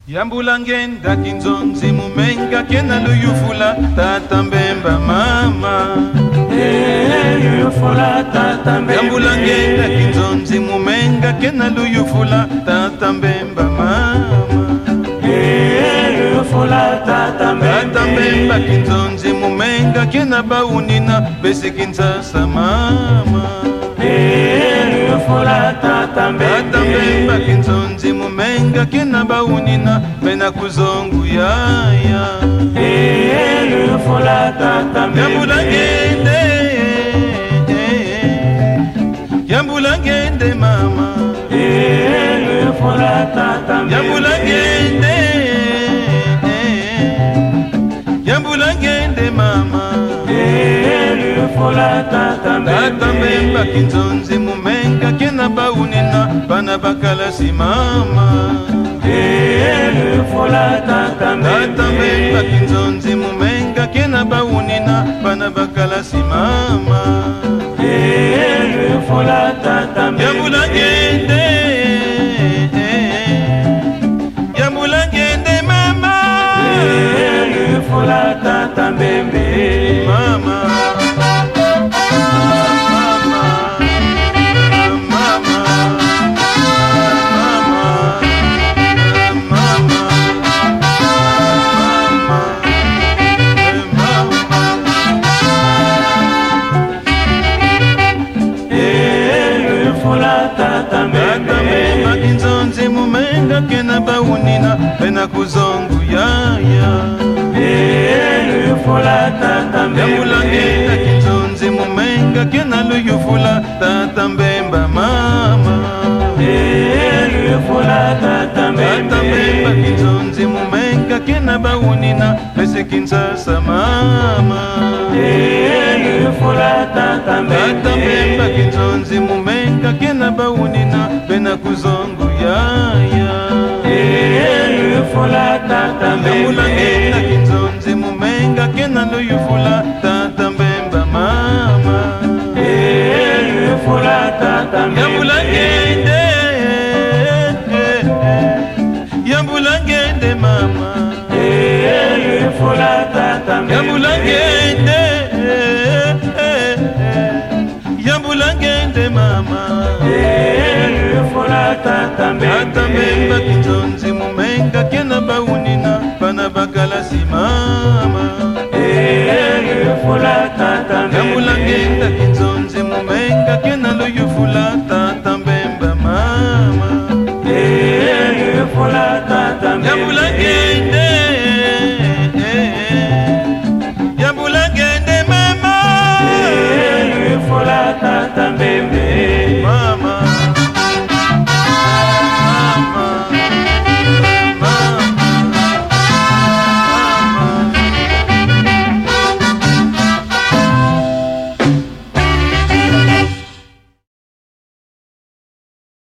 Yambulangenda kinzonzi mumenga kena luyufula tata mbemba mama. Luyufula tata mbemba. Yambulangenda kinzonzi mumenga kena luyufula tata mbemba mama. Luyufula tata mbemba. Tata mbemba kinzonzi mumenga kena baunina besi kinsasa mama. Luyufula tata mbemba. Tata mbemba kinzonzi mumenga kena baunina bena kuzongu yaya. Luyufula tata mbemba. Yambulangende, yambulangende mama. Luyufula tata mbemba. Yambulangende, yambulangende mama. Luyufula tata mbemba. Tata mbemba kinzonzi mumenga kena baunina bana bakalasi mama. Luyufula tata mbemba. Tata mbemba kinzonzi mumenga kena baunina bana bakalasi mama. Luyufula tata mbemba. Yambulangende, yambulangende mama. Luyufula tata mbemba. Mama. Tata mbemba kinzonzi mumenga kena baunina bena kuzongu yaya. Luyufula tata mbemba. Yambulangenda kinzonzi mumenga kena luyufula tata mbemba mama. Luyufula tata mbemba. Tata mbemba kinzonzi mumenga kena baunina besi kinsasa mama. Luyufula tata mbemba. Tata mbemba kinzonzi mumenga kena baunina bena kuzongu yaya. Luyufula tata mbemba. Yambulangenda kinzonzi mumenga kena luyufula tata mbemba mama. Luyufula tata mbemba. Yambulangende, yambulangende mama. Luyufula tata mbemba. Yambulangende, yambulangende mama. Luyufula tata mbemba. Tata mbemba kinzonzi